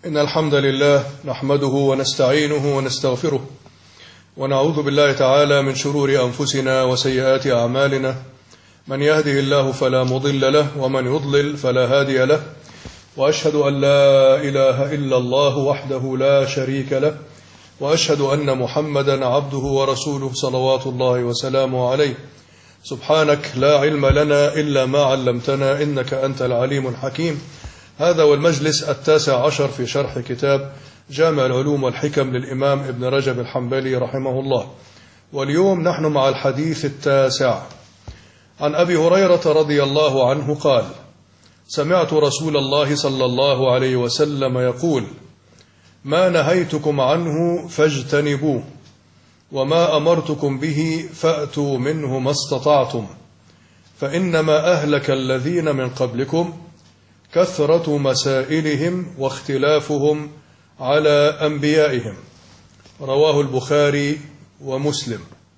إن الحمد لله نحمده ونستعينه ونستغفره ونعوذ بالله تعالى من شرور أنفسنا وسيئات أعمالنا. من يهده الله فلا مضل له ومن يضلل فلا هادي له، وأشهد أن لا إله إلا الله وحده لا شريك له، وأشهد أن محمدا عبده ورسوله صلوات الله وسلامه عليه. سبحانك لا علم لنا إلا ما علمتنا إنك أنت العليم الحكيم. هذا والمجلس 19 في شرح كتاب جامع العلوم والحكم للإمام ابن رجب الحنبلي رحمه الله، واليوم نحن مع الحديث 9 عن أبي هريرة رضي الله عنه قال: سمعت رسول الله صلى الله عليه وسلم يقول: ما نهيتكم عنه فاجتنبوه، وما أمرتكم به فأتوا منه ما استطعتم، فإنما أهلك الذين من قبلكم كثرة مسائلهم واختلافهم على أنبيائهم. رواه البخاري ومسلم.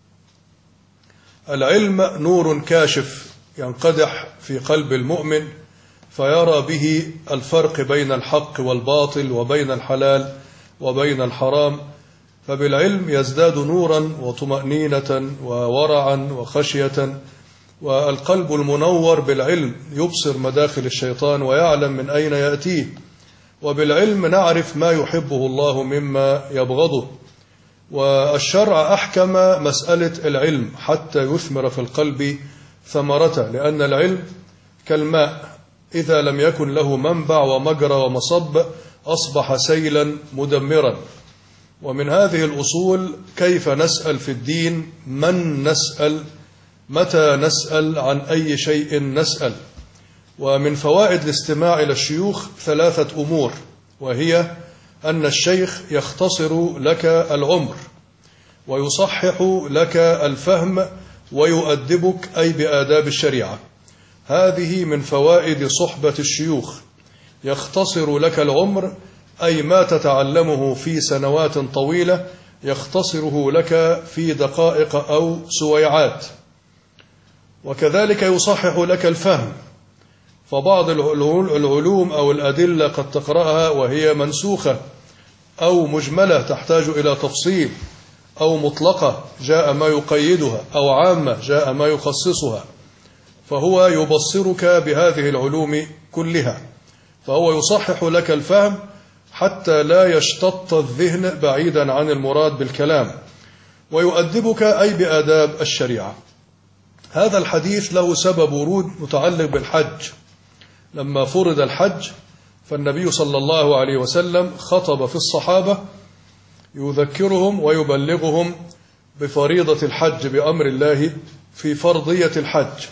العلم نور كاشف ينقدح في قلب المؤمن فيرى به الفرق بين الحق والباطل وبين الحلال وبين الحرام، فبالعلم يزداد نورا وطمأنينة وورعا وخشية. والقلب المنور بالعلم يبصر مداخل الشيطان ويعلم من أين يأتيه، وبالعلم نعرف ما يحبه الله مما يبغضه. والشرع أحكم مسألة العلم حتى يثمر في القلب ثمرته، لأن العلم كالماء إذا لم يكن له منبع ومجرى ومصب أصبح سيلا مدمرا. ومن هذه الأصول كيف نسأل في الدين، من نسأل، متى نسأل، عن أي شيء نسأل. ومن فوائد الاستماع إلى الشيوخ 3 أمور، وهي أن الشيخ يختصر لك العمر ويصحح لك الفهم ويؤدبك أي بآداب الشريعة. هذه من فوائد صحبة الشيوخ، يختصر لك العمر أي ما تتعلمه في سنوات طويلة يختصره لك في دقائق أو سويعات. وكذلك يصحح لك الفهم، فبعض العلوم أو الأدلة قد تقرأها وهي منسوخة أو مجملة تحتاج إلى تفصيل، أو مطلقة جاء ما يقيدها، أو عامة جاء ما يخصصها، فهو يبصرك بهذه العلوم كلها، فهو يصحح لك الفهم حتى لا يشتط الذهن بعيدا عن المراد بالكلام، ويؤدبك أي بآداب الشريعة. هذا الحديث له سبب ورود متعلق بالحج. لما فرض الحج فالنبي صلى الله عليه وسلم خطب في الصحابة يذكرهم ويبلغهم بفريضة الحج، بأمر الله في فرضية الحج.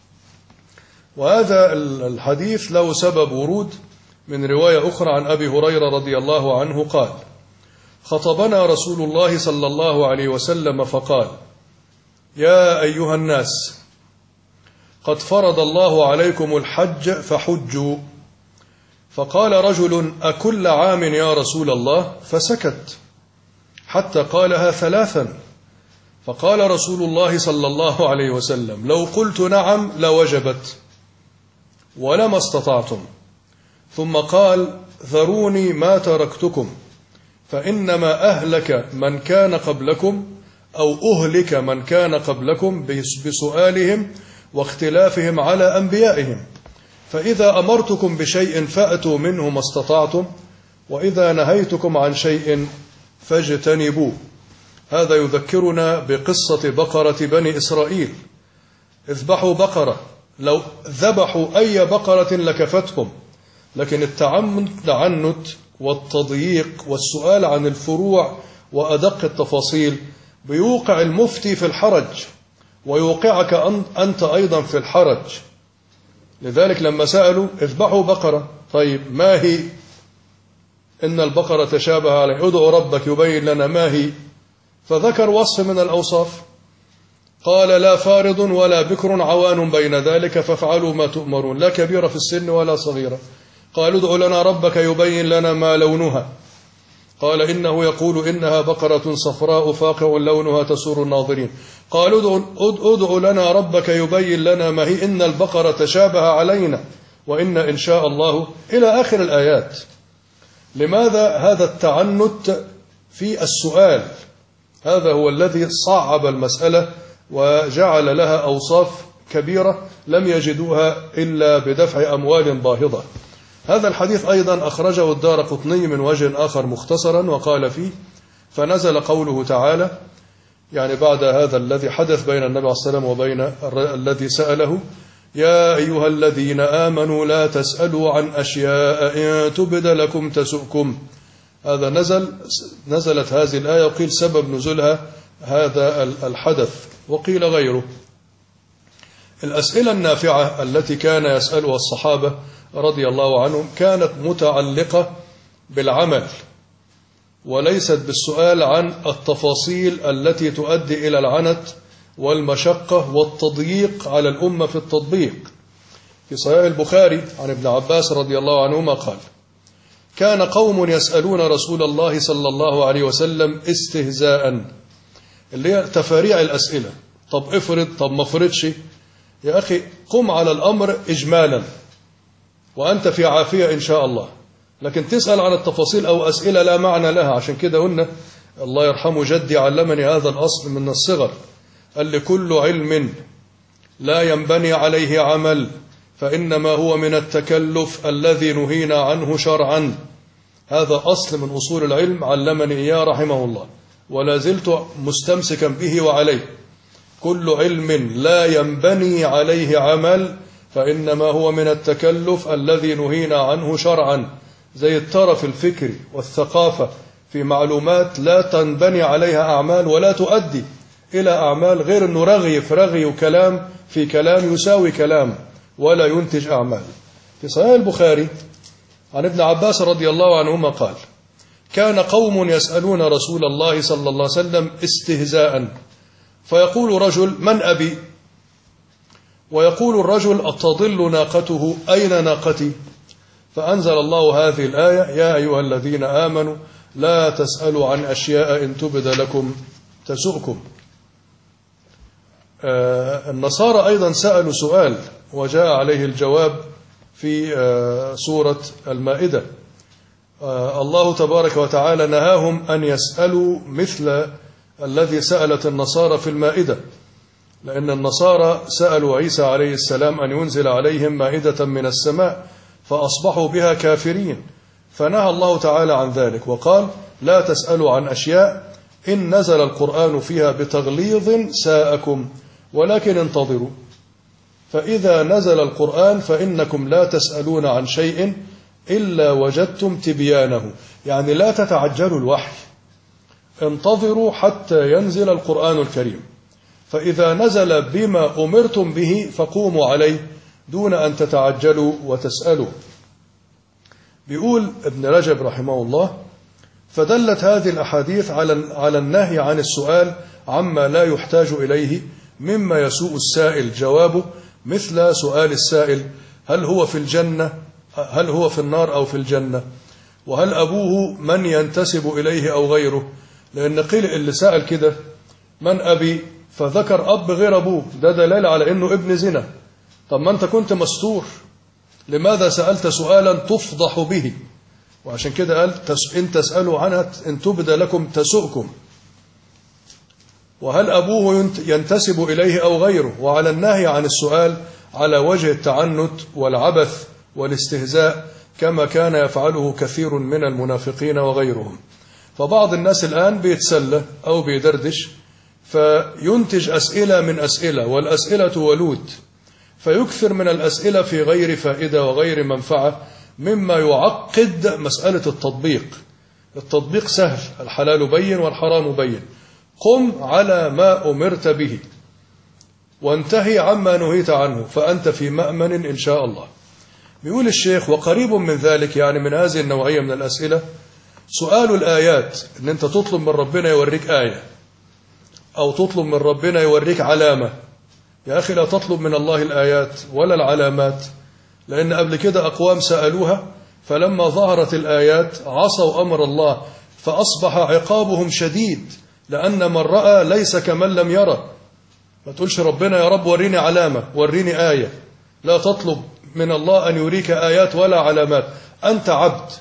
وهذا الحديث له سبب ورود من رواية أخرى عن أبي هريرة رضي الله عنه قال: خطبنا رسول الله صلى الله عليه وسلم فقال: يا أيها الناس، قد فرض الله عليكم الحج فحجوا. فقال رجل: أكل عام يا رسول الله؟ فسكت حتى قالها 3. فقال رسول الله صلى الله عليه وسلم: لو قلت نعم لوجبت ولما استطعتم. ثم قال: ذروني ما تركتكم، فإنما أهلك من كان قبلكم أو أهلك من كان قبلكم بسؤالهم واختلافهم على أنبيائهم، فإذا أمرتكم بشيء فأتوا منه ما استطعتم، وإذا نهيتكم عن شيء فاجتنبوه. هذا يذكرنا بقصة بقرة بني إسرائيل. اذبحوا بقرة، لو ذبحوا أي بقرة لكفتهم، لكن التعنت والتضييق والسؤال عن الفروع وأدق التفاصيل بيوقع المفتي في الحرج ويوقعك أنت أيضا في الحرج. لذلك لما سألوا اذبحوا بقرة، طيب ما هي؟ إن البقرة تشابه عليه، ادعوا ربك يبين لنا ما هي. فذكر وصف من الأوصاف، قال: لا فارض ولا بكر عوان بين ذلك فافعلوا ما تؤمرون، لا كبيرة في السن ولا صغيرة. قالوا: ادعوا لنا ربك يبين لنا ما لونها. قال: إنه يقول إنها بقرة صفراء فاقع لونها تسر الناظرين. قالوا: ادعوا لنا ربك يبين لنا ما هي، إن البقرة تشابه علينا وإن إن شاء الله، إلى آخر الآيات. لماذا هذا التعنت في السؤال؟ هذا هو الذي صعب المسألة وجعل لها أوصاف كبيرة لم يجدوها إلا بدفع أموال باهظة. هذا الحديث أيضا أخرجه الدارقطني من وجه آخر مختصرا وقال فيه: فنزل قوله تعالى، يعني بعد هذا الذي حدث بين النبي عليه الصلاة والسلام وبين الذي سأله: يا أيها الذين آمنوا لا تسألوا عن أشياء إن تبد لكم تسؤكم. هذا نزلت هذه الآية، وقيل سبب نزولها هذا الحدث، وقيل غيره. الأسئلة النافعة التي كان يسألها الصحابة رضي الله عنهم كانت متعلقة بالعمل، وليست بالسؤال عن التفاصيل التي تؤدي إلى العنت والمشقة والتضييق على الأمة في التطبيق. في صحيح البخاري عن ابن عباس رضي الله عنهما قال: كان قوم يسألون رسول الله صلى الله عليه وسلم استهزاء، اللي هي تفاريع الأسئلة. طب افرض، طب ما افرضش. يا أخي قم على الأمر إجمالا وأنت في عافية إن شاء الله، لكن تسأل عن التفاصيل أو أسئلة لا معنى لها. عشان كده قلنا الله يرحمه جدي علمني هذا الأصل من الصغر، قال لكل علم لا ينبني عليه عمل فإنما هو من التكلف الذي نهينا عنه شرعا. هذا أصل من أصول العلم علمني إياه رحمه الله، ولا زلت مستمسكا به وعليه. كل علم لا ينبني عليه عمل فإنما هو من التكلف الذي نهينا عنه شرعا. زي الطرف الفكري والثقافة في معلومات لا تنبني عليها أعمال ولا تؤدي إلى أعمال، غير أنه رغي في رغي وكلام في كلام يساوي كلام ولا ينتج أعمال. في صحيح البخاري عن ابن عباس رضي الله عنهما قال: كان قوم يسألون رسول الله صلى الله عليه وسلم استهزاء، فيقول رجل: من أبي؟ ويقول الرجل: أتضل ناقته؟ أين ناقتي؟ فأنزل الله هذه الآية: يا أيها الذين آمنوا لا تسألوا عن أشياء إن تبد لكم تسؤكم. النصارى أيضا سألوا سؤال وجاء عليه الجواب في سورة المائدة. الله تبارك وتعالى نهاهم أن يسألوا مثل الذي سألت النصارى في المائدة، لأن النصارى سألوا عيسى عليه السلام أن ينزل عليهم مائدة من السماء فأصبحوا بها كافرين، فنهى الله تعالى عن ذلك وقال: لا تسألوا عن أشياء إن نزل القرآن فيها بتغليظ ساءكم ولكن انتظروا، فإذا نزل القرآن فإنكم لا تسألون عن شيء إلا وجدتم تبيانه. يعني لا تتعجلوا الوحي، انتظروا حتى ينزل القرآن الكريم، فإذا نزل بما أمرتم به فقوموا عليه دون أن تتعجلوا وتسألوا. بيقول ابن رجب رحمه الله: فدلت هذه الأحاديث على النهي عن السؤال عما لا يحتاج إليه مما يسوء السائل جوابه، مثل سؤال السائل: هل هو في الجنة؟ هل هو في النار أو في الجنة؟ وهل أبوه من ينتسب إليه أو غيره؟ لأن قيل اللي سأل كده: من أبي؟ فذكر أب غير أبوه، ده دليل على أنه ابن زنا. طب ما أنت كنت مستور، لماذا سألت سؤالا تفضح به؟ وعشان كده قال: إن تسألوا عنها إن تبد لكم تسؤكم. وهل أبوه ينتسب إليه أو غيره؟ وعلى النهي عن السؤال على وجه التعنت والعبث والاستهزاء كما كان يفعله كثير من المنافقين وغيرهم. فبعض الناس الآن بيتسلى أو بيدردش فينتج أسئلة من أسئلة، والأسئلة ولود، فيكثر من الأسئلة في غير فائدة وغير منفعة، مما يعقد مسألة التطبيق. التطبيق سهل، الحلال بين والحرام بين، قم على ما أمرت به وانتهي عما نهيت عنه فأنت في مأمن إن شاء الله. بيقول الشيخ: وقريب من ذلك، يعني من هذه النوعية من الأسئلة، سؤال الآيات، إن أنت تطلب من ربنا يوريك آية أو تطلب من ربنا يوريك علامة. يا أخي لا تطلب من الله الآيات ولا العلامات، لأن قبل كده أقوام سألوها فلما ظهرت الآيات عصوا أمر الله فأصبح عقابهم شديد، لأن من رأى ليس كمن لم يرى. ما تقولش ربنا يا رب وريني علامة وريني آية، لا تطلب من الله أن يريك آيات ولا علامات. أنت عبد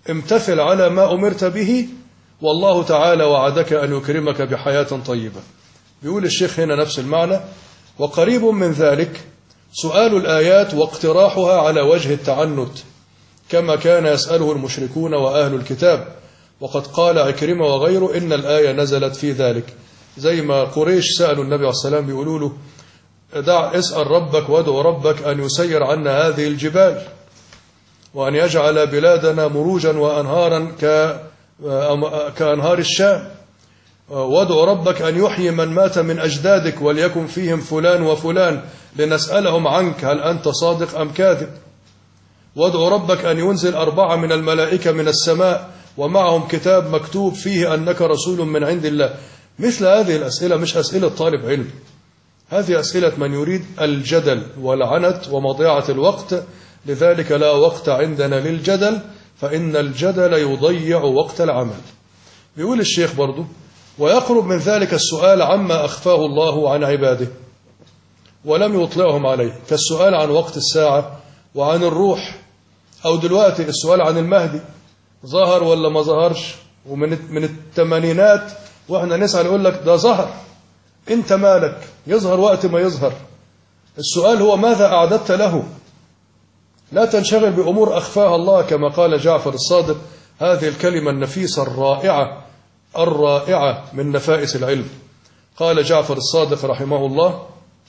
امتثل على ما أمرت به، والله تعالى وعدك أن يكرمك بحياة طيبة. بيقول الشيخ هنا نفس المعنى. وقريب من ذلك سؤال الآيات واقتراحها على وجه التعنت كما كان يسأله المشركون وأهل الكتاب، وقد قال عكرمة وغيره إن الآية نزلت في ذلك. زي ما قريش سألوا النبي عليه السلام بيقولوا له اسأل ربك وادعو ربك أن يسير عنا هذه الجبال وأن يجعل بلادنا مروجا وأنهارا كأنهار الشام، وادعو ربك أن يحيي من مات من أجدادك وليكن فيهم فلان وفلان لنسألهم عنك هل أنت صادق أم كاذب، وادعو ربك أن ينزل 4 من الملائكة من السماء ومعهم كتاب مكتوب فيه أنك رسول من عند الله. مثل هذه الأسئلة مش أسئلة طالب علم، هذه أسئلة من يريد الجدل والعنت ومضيعة الوقت، لذلك لا وقت عندنا للجدل، فإن الجدل يضيع وقت العمل. بيقول الشيخ برضو ويقرب من ذلك السؤال عما أخفاه الله عن عباده ولم يطلعهم عليه، كالسؤال عن وقت الساعة وعن الروح، أو دلوقتي السؤال عن المهدي ظهر ولا ما ظهرش، ومن الثمانينات وإحنا نسأل يقول لك ده ظهر، أنت مالك، يظهر وقت ما يظهر. السؤال هو ماذا أعددت له؟ لا تنشغل بأمور أخفاها الله، كما قال جعفر الصادق هذه الكلمة النفيسة الرائعة من نفائس العلم. قال جعفر الصادق رحمه الله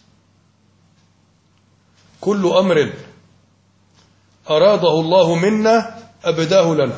كل أمر أراده الله منا أبداه لنا،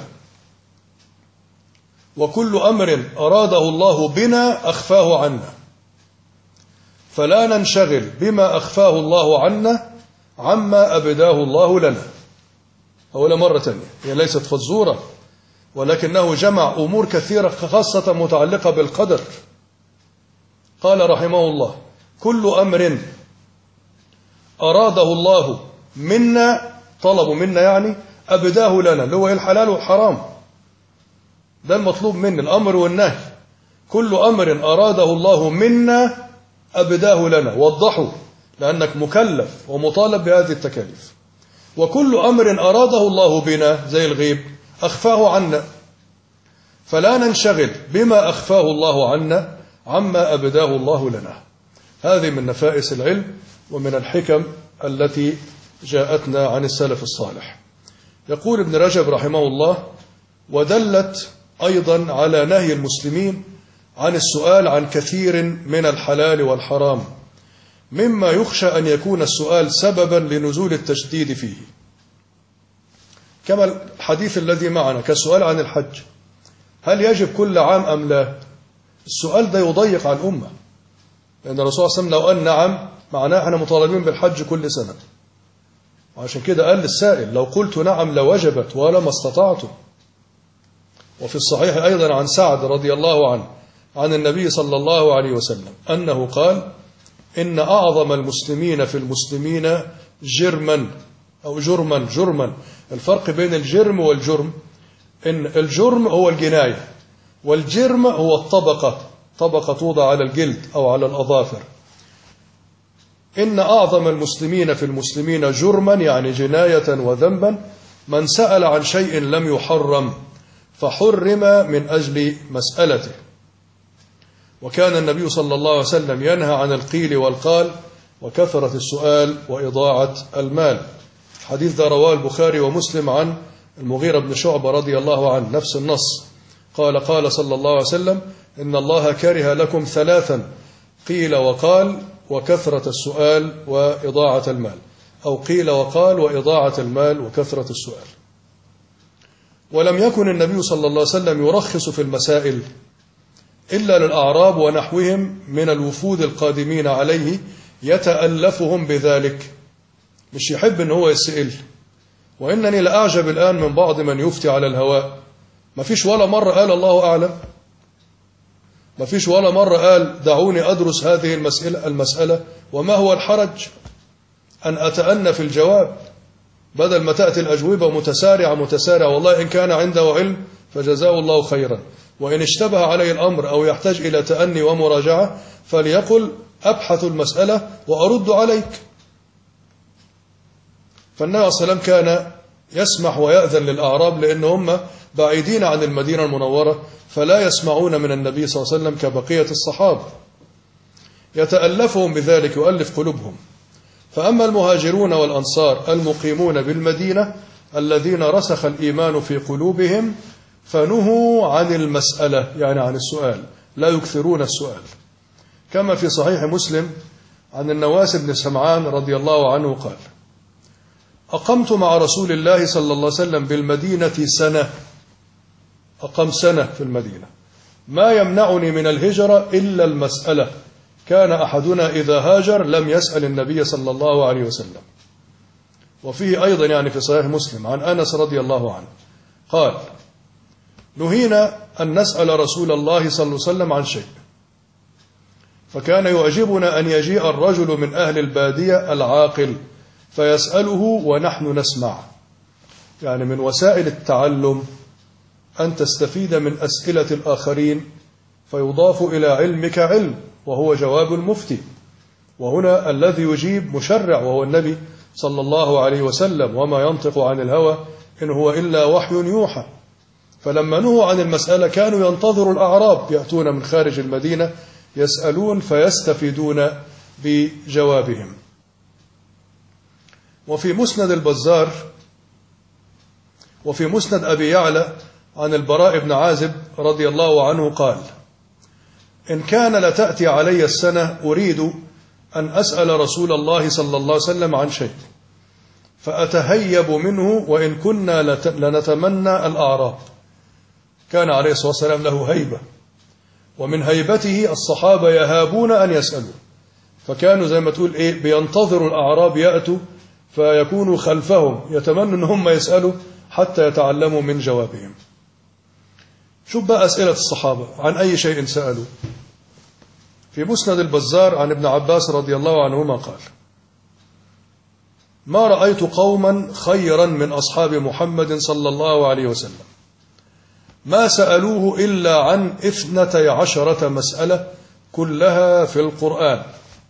وكل أمر أراده الله بنا أخفاه عنا، فلا ننشغل بما أخفاه الله عنا عما أبداه الله لنا. أولا مرة تانية، هي ليست فزورة، ولكنه جمع أمور كثيرة خاصة متعلقة بالقدر. قال رحمه الله كل أمر أراده الله منا، طلبوا منا يعني أبداه لنا، اللي هو الحلال والحرام، ده المطلوب مني، الأمر والنهي. كل أمر أراده الله منا أبداه لنا، وضحوا لأنك مكلف ومطالب بهذه التكاليف. وكل أمر أراده الله بنا زي الغيب أخفاه عنا، فلا ننشغل بما أخفاه الله عنا عما أبداه الله لنا. هذه من نفائس العلم ومن الحكم التي جاءتنا عن السلف الصالح. يقول ابن رجب رحمه الله ودلت أيضا على نهي المسلمين عن السؤال عن كثير من الحلال والحرام، مما يخشى أن يكون السؤال سببا لنزول التشديد فيه، كما الحديث الذي معنا كالسؤال عن الحج، هل يجب كل عام أم لا؟ السؤال ده يضيق على الأمة، لأن الرسول صلى الله عليه وسلم لو قال نعم معناه احنا مطالبين بالحج كل سنة، وعشان كده قال للسائل لو قلت نعم لوجبت ولما استطعتم. وفي الصحيح أيضا عن سعد رضي الله عنه عن النبي صلى الله عليه وسلم أنه قال إن أعظم المسلمين في المسلمين جرما أو جرما. الفرق بين الجرم والجرم إن الجرم هو الجناية، والجرم هو طبقة توضع على الجلد أو على الأظافر. إن أعظم المسلمين في المسلمين جرما يعني جناية وذنبا من سأل عن شيء لم يحرم فحرم من أجل مسألته. وكان النبي صلى الله عليه وسلم ينهى عن القيل والقال وكثرة السؤال وإضاعة المال. حديث ده رواه البخاري ومسلم عن المغيرة بن شعبة رضي الله عنه نفس النص، قال صلى الله عليه وسلم إن الله كره لكم 3 قيل وقال وكثرة السؤال وإضاعة المال، أو قيل وقال وإضاعة المال وكثرة السؤال. ولم يكن النبي صلى الله عليه وسلم يرخص في المسائل إلا للأعراب ونحوهم من الوفود القادمين عليه يتألفهم بذلك، مش يحب أن هو يسئل. وإنني لأعجب الآن من بعض من يفتي على الهواء، ما فيش ولا مرة قال الله أعلم، ما فيش ولا مرة قال دعوني أدرس هذه المسألة وما هو الحرج أن أتأنى في الجواب، بدل ما تأتي الأجوبة متسارعة. والله إن كان عنده علم فجزاه الله خيرا، وإن اشتبه عليه الأمر أو يحتاج إلى تأني ومراجعة فليقل أبحث المسألة وأرد عليك. فالنبي صلى الله عليه وسلم كان يسمح ويأذن للأعراب، لأن هم بعيدين عن المدينة المنورة فلا يسمعون من النبي صلى الله عليه وسلم كبقية الصحابة، يتألفهم بذلك، يؤلف قلوبهم. فأما المهاجرون والأنصار المقيمون بالمدينة الذين رسخ الإيمان في قلوبهم فنهوا عن المسألة، يعني عن السؤال، لا يكثرون السؤال، كما في صحيح مسلم عن النواس بن سمعان رضي الله عنه قال: أقمت مع رسول الله صلى الله عليه وسلم بالمدينة سنة، أقام سنة في المدينة، ما يمنعني من الهجرة إلا المسألة، كان أحدنا إذا هاجر لم يسأل النبي صلى الله عليه وسلم. وفيه أيضا يعني في صحيح مسلم عن أنس رضي الله عنه قال: نهينا أن نسأل رسول الله صلى الله عليه وسلم عن شيء، فكان يعجبنا أن يجيء الرجل من أهل البادية العاقل فيسأله ونحن نسمع. يعني من وسائل التعلم أن تستفيد من أسئلة الآخرين فيضاف إلى علمك علم، وهو جواب المفتي. وهنا الذي يجيب مشرع وهو النبي صلى الله عليه وسلم، وما ينطق عن الهوى إن هو إلا وحي يوحى. فلما نهوا عن المسألة كانوا ينتظروا الأعراب يأتون من خارج المدينة يسألون فيستفيدون بجوابهم. وفي مسند البزار وفي مسند أبي يعلى عن البراء بن عازب رضي الله عنه قال: إن كان لتأتي علي السنة أريد أن أسأل رسول الله صلى الله عليه وسلم عن شيء فأتهيب منه، وإن كنا لنتمنى الأعراب. كان عليه الصلاة والسلام له هيبة، ومن هيبته الصحابة يهابون أن يسألوا، فكانوا زي ما تقول بينتظروا الأعراب يأتوا فيكونوا خلفهم يتمنوا أن هم يسألوا حتى يتعلموا من جوابهم. شوف بقى أسئلة الصحابة عن أي شيء سألوا. في مسند البزار عن ابن عباس رضي الله عنهما قال: ما رأيت قوما خيرا من أصحاب محمد صلى الله عليه وسلم، ما سألوه إلا عن 12 مسألة كلها في القرآن.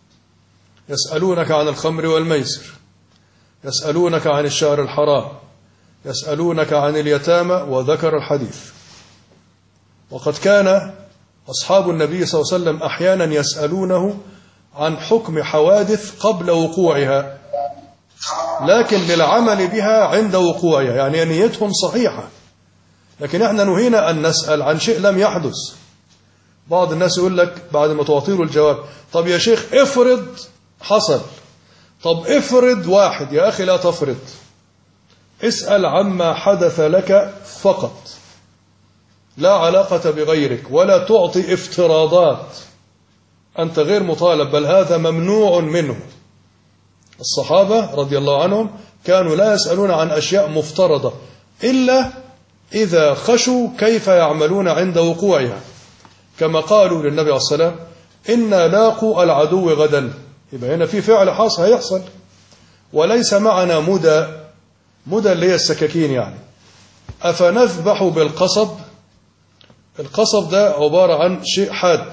يسألونك عن الخمر والميسر، يسألونك عن الشهر الحرام، يسألونك عن اليتامى، وذكر الحديث. وقد كان أصحاب النبي صلى الله عليه وسلم أحيانا يسألونه عن حكم حوادث قبل وقوعها، لكن للعمل بها عند وقوعها، يعني نيتهم صحيحة. لكن احنا نهينا أن نسأل عن شيء لم يحدث. بعض الناس يقول لك بعد ما تعطيله الجواب: طب يا شيخ افرض حصل. طب افرض واحد، يا أخي لا تفرض، اسأل عما حدث لك فقط، لا علاقة بغيرك، ولا تعطي افتراضات، أنت غير مطالب، بل هذا ممنوع منه. الصحابة رضي الله عنهم كانوا لا يسألون عن أشياء مفترضة إلا إذا خشوا كيف يعملون عند وقوعها، كما قالوا للنبي عليه الصلاة والسلام: إنا لاقوا العدو غدا. يبقى هنا في فعل حاصل هيحصل، وليس معنا مدى اللي هي السكاكين. يعني أفنذبح بالقصب؟ القصب ده عبارة عن شيء حاد،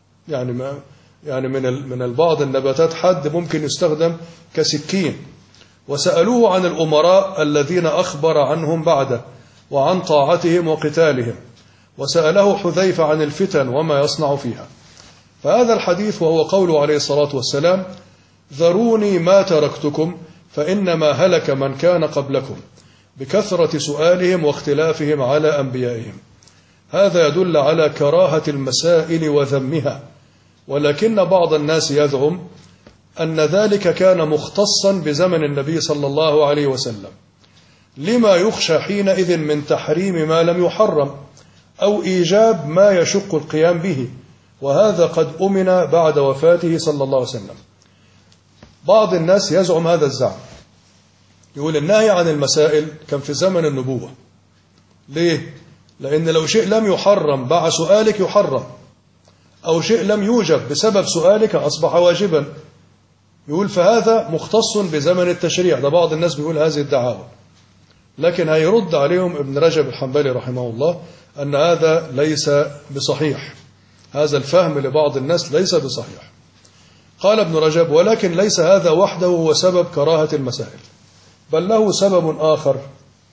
يعني من البعض النباتات حاد ممكن يستخدم كسكين. وسألوه عن الأمراء الذين أخبر عنهم بعده وعن طاعتهم وقتالهم، وسأله حذيفة عن الفتن وما يصنع فيها. فهذا الحديث وهو قوله عليه الصلاة والسلام: ذروني ما تركتكم فإنما هلك من كان قبلكم بكثرة سؤالهم واختلافهم على أنبيائهم. هذا يدل على كراهة المسائل وذمها، ولكن بعض الناس يزعم أن ذلك كان مختصا بزمن النبي صلى الله عليه وسلم، لما يخشى حينئذ من تحريم ما لم يحرم أو إيجاب ما يشق القيام به، وهذا قد أمن بعد وفاته صلى الله عليه وسلم. بعض الناس يزعم هذا الزعم، يقول النهي عن المسائل كان في زمن النبوة. ليه؟ لأن لو شيء لم يحرم بعد سؤالك يحرم، أو شيء لم يوجب بسبب سؤالك أصبح واجبا. يقول فهذا مختص بزمن التشريع. ده بعض الناس بيقول هذه الدعاوى، لكن هيرد عليهم ابن رجب الحنبلي رحمه الله أن هذا ليس بصحيح، هذا الفهم لبعض الناس ليس بصحيح. قال ابن رجب: ولكن ليس هذا وحده هو سبب كراهة المسائل، بل له سبب آخر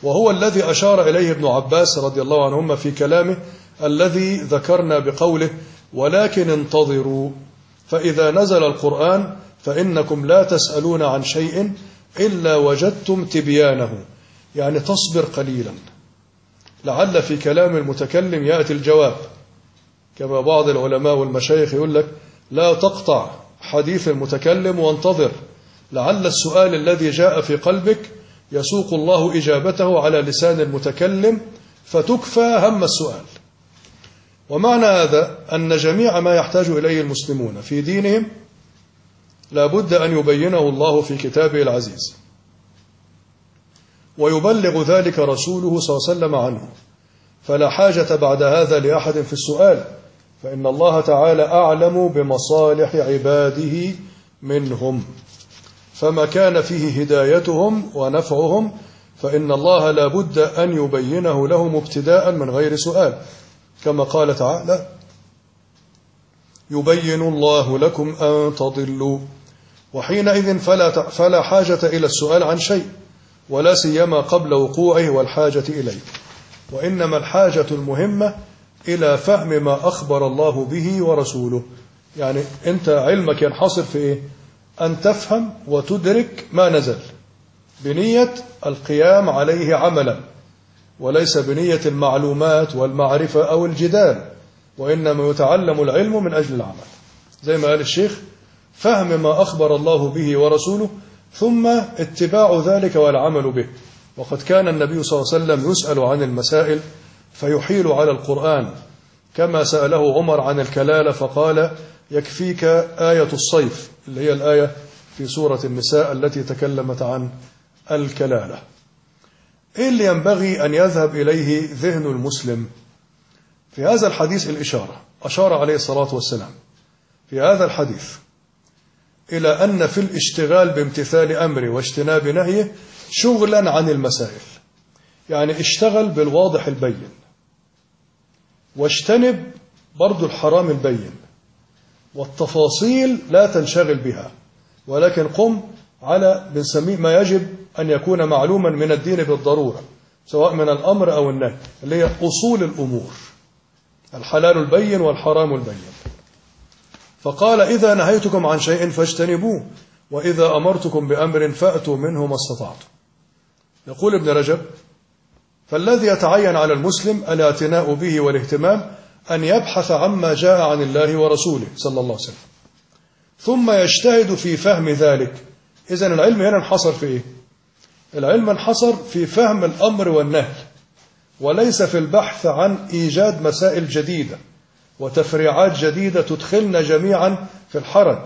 وهو الذي أشار إليه ابن عباس رضي الله عنهما في كلامه الذي ذكرنا بقوله ولكن انتظروا فإذا نزل القرآن فإنكم لا تسألون عن شيء إلا وجدتم تبيانه، يعني تصبر قليلا لعل في كلام المتكلم يأتي الجواب، كما بعض العلماء والمشايخ يقول لك لا تقطع حديث المتكلم وانتظر لعل السؤال الذي جاء في قلبك يسوق الله إجابته على لسان المتكلم فتكفى هم السؤال. ومعنى هذا أن جميع ما يحتاج إليه المسلمون في دينهم لا بد أن يبينه الله في كتابه العزيز ويبلغ ذلك رسوله صلى الله عليه وسلم عنه، فلا حاجة بعد هذا لأحد في السؤال، فإن الله تعالى أعلم بمصالح عباده منهم، فما كان فيه هدايتهم ونفعهم فإن الله لا بد أن يبينه لهم ابتداء من غير سؤال، كما قال تعالى يبين الله لكم أن تضلوا، وحينئذ فلا حاجة إلى السؤال عن شيء ولا سيما قبل وقوعه والحاجة إليه، وإنما الحاجة المهمة إلى فهم ما أخبر الله به ورسوله. يعني أنت علمك ينحصر في إيه؟ أن تفهم وتدرك ما نزل بنية القيام عليه عملا، وليس بنية المعلومات والمعرفة أو الجدال، وإنما يتعلم العلم من أجل العمل، زي ما قال الشيخ فهم ما أخبر الله به ورسوله ثم اتباع ذلك والعمل به. وقد كان النبي صلى الله عليه وسلم يسأل عن المسائل فيحيل على القرآن، كما سأله عمر عن الكلالة فقال يكفيك آية الصيف اللي هي الآية في سورة النساء التي تكلمت عن الكلالة. إيه اللي ينبغي أن يذهب إليه ذهن المسلم في هذا الحديث؟ الإشارة، أشار عليه الصلاة والسلام في هذا الحديث إلى أن في الاشتغال بامتثال أمره واجتناب نهيه شغلا عن المسائل، يعني اشتغل بالواضح البين واجتنب برضو الحرام البين، والتفاصيل لا تنشغل بها، ولكن قم على بنسميه ما يجب أن يكون معلوما من الدين بالضرورة، سواء من الأمر أو النهي، اللي هي أصول الأمور، الحلال البين والحرام البين. فقال إذا نهيتكم عن شيء فاجتنبوه وإذا أمرتكم بأمر فأتوا منه ما استطعتم. يقول ابن رجب فالذي يتعين على المسلم الاعتناء به والاهتمام أن يبحث عما جاء عن الله ورسوله صلى الله عليه وسلم ثم يجتهد في فهم ذلك. إذن العلم هنا انحصر في إيه؟ العلم انحصر في فهم الأمر والنهي، وليس في البحث عن إيجاد مسائل جديدة وتفريعات جديدة تدخلنا جميعا في الحرج.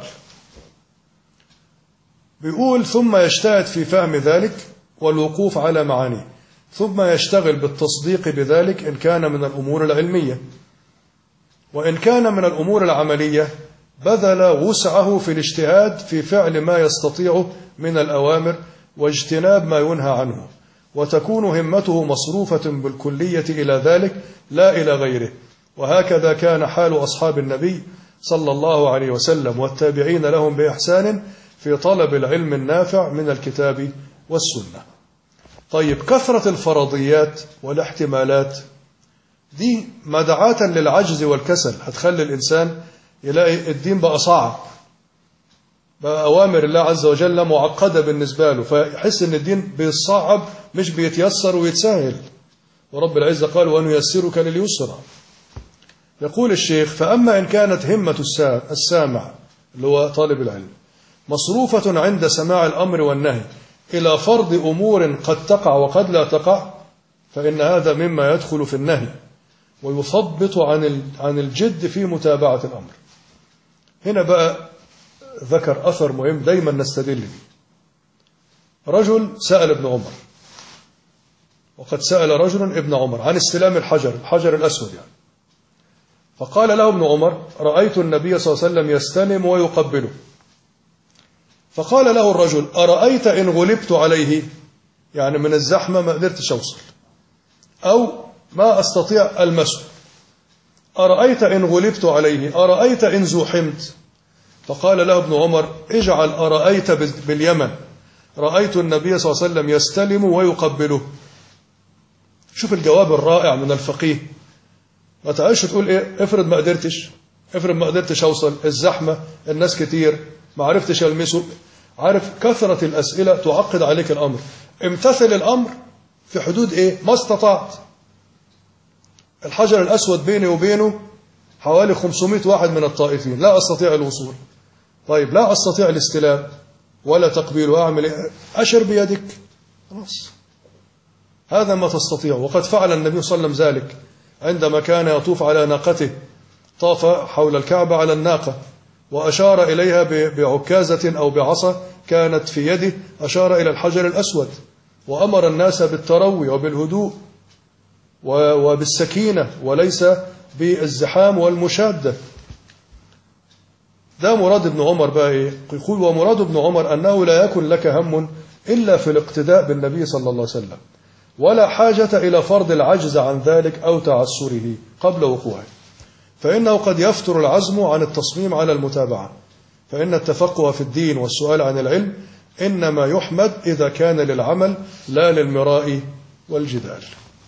بيقول ثم يجتهد في فهم ذلك والوقوف على معانيه، ثم يشتغل بالتصديق بذلك إن كان من الأمور العلمية، وإن كان من الأمور العملية بذل وسعه في الاجتهاد في فعل ما يستطيعه من الأوامر واجتناب ما ينهى عنه، وتكون همته مصروفة بالكلية إلى ذلك لا إلى غيره. وهكذا كان حال أصحاب النبي صلى الله عليه وسلم والتابعين لهم بإحسان في طلب العلم النافع من الكتاب والسنة. طيب، كثرة الفرضيات والاحتمالات دي مدعاة للعجز والكسل، هتخلي الإنسان يلاقي الدين بقى صعب، بقى أوامر الله عز وجل معقدة بالنسبة له، فيحس أن الدين بيصعب مش بيتيسر ويتسهل. ورب العزة قال ونيسرك لليسرى. يقول الشيخ فأما إن كانت همة السامع اللي هو طالب العلم مصروفة عند سماع الأمر والنهي إلى فرض أمور قد تقع وقد لا تقع، فإن هذا مما يدخل في النهي ويثبط عن الجد في متابعة الأمر. هنا بقى ذكر أثر مهم دايما نستدل به. رجل سأل ابن عمر، وقد سأل رجل ابن عمر عن استلام الحجر الأسود يعني، فقال له ابن عمر رأيت النبي صلى الله عليه وسلم يستلم ويقبله. فقال له الرجل أرأيت إن غلبت عليه، يعني من الزحمة ما قدرتش أوصل أو ما أستطيع المسه، أرأيت إن غلبت عليه، أرأيت إن زحمت. فقال له ابن عمر اجعل أرأيت باليمن، رأيت النبي صلى الله عليه وسلم يستلم ويقبله، شوف الجواب الرائع من الفقيه. ما تعيش تقول إيه افرض ما قدرتش أوصل، الزحمة، الناس كتير، ما عرفتش ألمسه. عارف كثرة الأسئلة تعقد عليك الأمر. امتثل الأمر في حدود إيه ما استطعت. الحجر الأسود بيني وبينه حوالي 500 واحد من الطائفين، لا أستطيع الوصول. طيب لا أستطيع الاستلام ولا تقبيل، وأعمل إيه؟ أشر بيدك، خلاص، هذا ما تستطيع. وقد فعل النبي صلى الله عليه وسلم ذلك عندما كان يطوف على ناقته، طاف حول الكعبة على الناقة وأشار إليها بعكازة أو بعصا كانت في يده، أشار إلى الحجر الأسود وأمر الناس بالتروي وبالهدوء وبالسكينة وليس بالزحام والمشادة. ده مراد ابن عمر بقى إيه؟ يقول ومراد ابن عمر أنه لا يكن لك هم إلا في الاقتداء بالنبي صلى الله عليه وسلم، ولا حاجة إلى فرض العجز عن ذلك أو تعسره قبل وقوعه، فإنه قد يفتر العزم عن التصميم على المتابعة، فإن التفقه في الدين والسؤال عن العلم إنما يحمد إذا كان للعمل لا للمراء والجدال.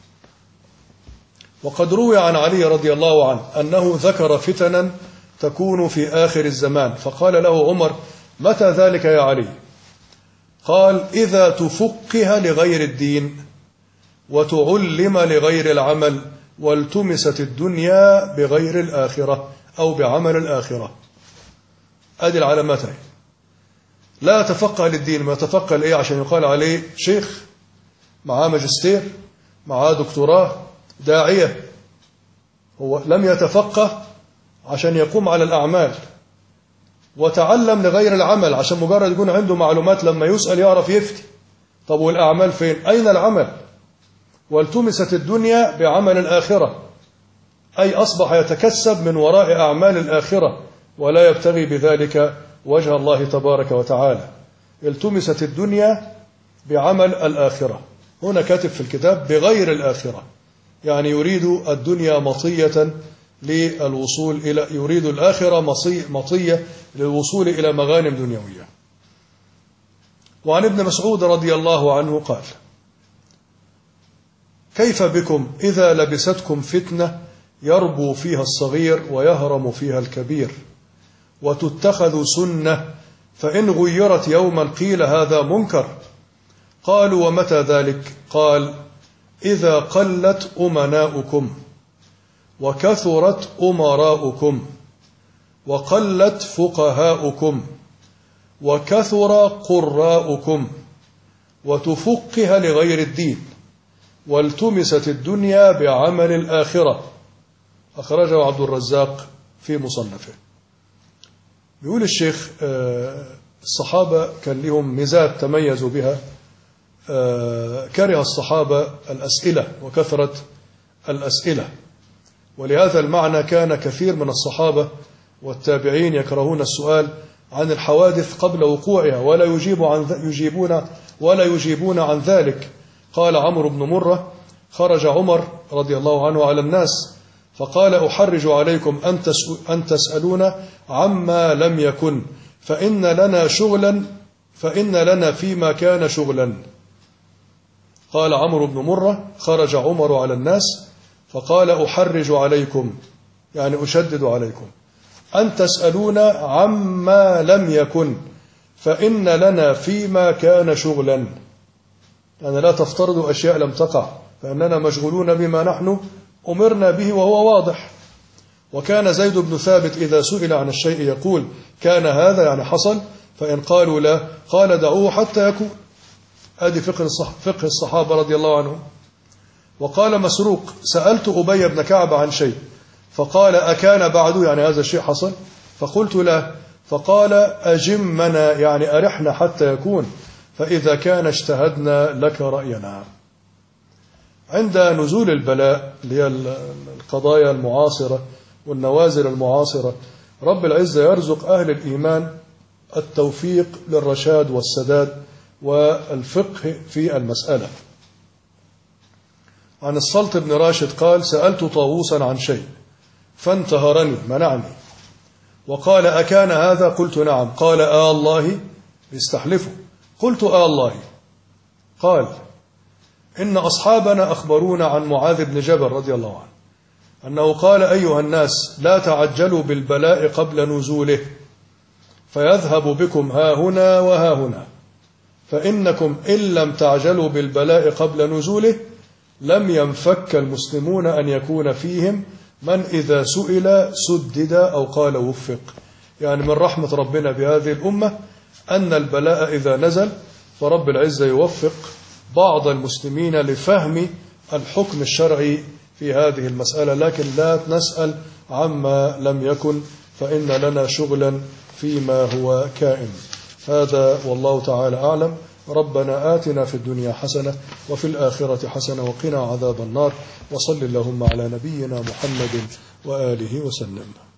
وقد روي عن علي رضي الله عنه أنه ذكر فتنا تكون في آخر الزمان، فقال له عمر متى ذلك يا علي؟ قال إذا تفقه لغير الدين وتعلم لغير العمل والتمست الدنيا بغير الآخرة أو بعمل الآخرة. أدي العلامات. لا يتفقه للدين، ما يتفقه لإيه عشان يقال عليه شيخ معاه ماجستير معاه دكتوراه داعية. هو لم يتفقه عشان يقوم على الأعمال، وتعلم لغير العمل عشان مجرد يكون عنده معلومات لما يسأل يعرف يفتي. طب والأعمال فين؟ أين العمل؟ والتمست الدنيا بعمل الآخرة، أي أصبح يتكسب من وراء أعمال الآخرة ولا يبتغي بذلك وجه الله تبارك وتعالى. التمست الدنيا بعمل الآخرة، هنا كاتب في الكتاب بغير الآخرة، يعني يريد الدنيا مطية للوصول إلى، يريد الآخرة مطية للوصول إلى مغانم دنيوية. وعن ابن مسعود رضي الله عنه قال كيف بكم إذا لبستكم فتنة يربو فيها الصغير ويهرم فيها الكبير وتتخذ سنة، فإن غيرت يوما قيل هذا منكر. قالوا ومتى ذلك؟ قال إذا قلت أمناؤكم وكثرت أمراؤكم وقلت فقهاؤكم وكثر قراؤكم وتفقه لغير الدين والتمست الدنيا بعمل الآخرة. أخرجه عبد الرزاق في مصنفه. بيقول الشيخ الصحابة كان لهم ميزات تميزوا بها. كره الصحابة الأسئلة وكثرة الأسئلة، ولهذا المعنى كان كثير من الصحابة والتابعين يكرهون السؤال عن الحوادث قبل وقوعها ولا يجيبون عن ذلك. قال عمرو بن مرة خرج عمر رضي الله عنه على الناس فقال أحرج عليكم أن تسألون عما لم يكن فإن لنا فيما كان شغلا. قال عمرو بن مرة خرج عمر على الناس فقال أحرج عليكم، يعني أشدد عليكم، أن تسألون عما لم يكن فإن لنا فيما كان شغلا، يعني لا تفترضوا أشياء لم تقع، فإننا مشغولون بما نحن أمرنا به وهو واضح. وكان زيد بن ثابت إذا سئل عن الشيء يقول كان هذا يعني حصل، فإن قالوا لا قال دعوه حتى يكون. هذه فقه الصحابة رضي الله عنهم. وقال مسروق سألت أبي بن كعب عن شيء فقال أكان بعد، يعني هذا الشيء حصل؟ فقلت لا، فقال أجمنا يعني أرحنا حتى يكون، فإذا كان اجتهدنا لك رأينا. عند نزول البلاء اللي هي القضايا المعاصرة والنوازل المعاصرة، رب العزة يرزق أهل الإيمان التوفيق للرشاد والسداد والفقه في المسألة. عن السلط بن راشد قال سألت طاووسا عن شيء فانتهرني منعني وقال أكان هذا؟ قلت نعم. قال الله يستحلفه. قلت الله. قال إن أصحابنا أخبرونا عن معاذ بن جبل رضي الله عنه أنه قال: أيها الناس، لا تعجلوا بالبلاء قبل نزوله، فيذهب بكم ها هنا وها هنا، فإنكم إن لم تعجلوا بالبلاء قبل نزوله لم ينفك المسلمون أن يكون فيهم من إذا سئل سدد أو قال وفق. يعني من رحمة ربنا بهذه الأمة أن البلاء إذا نزل فرب العزة يوفق بعض المسلمين لفهم الحكم الشرعي في هذه المسألة، لكن لا نسأل عما لم يكن، فإن لنا شغلا فيما هو كائن. هذا والله تعالى أعلم. ربنا آتنا في الدنيا حسنة وفي الآخرة حسنة وقنا عذاب النار، وصل اللهم على نبينا محمد وآله وسلم.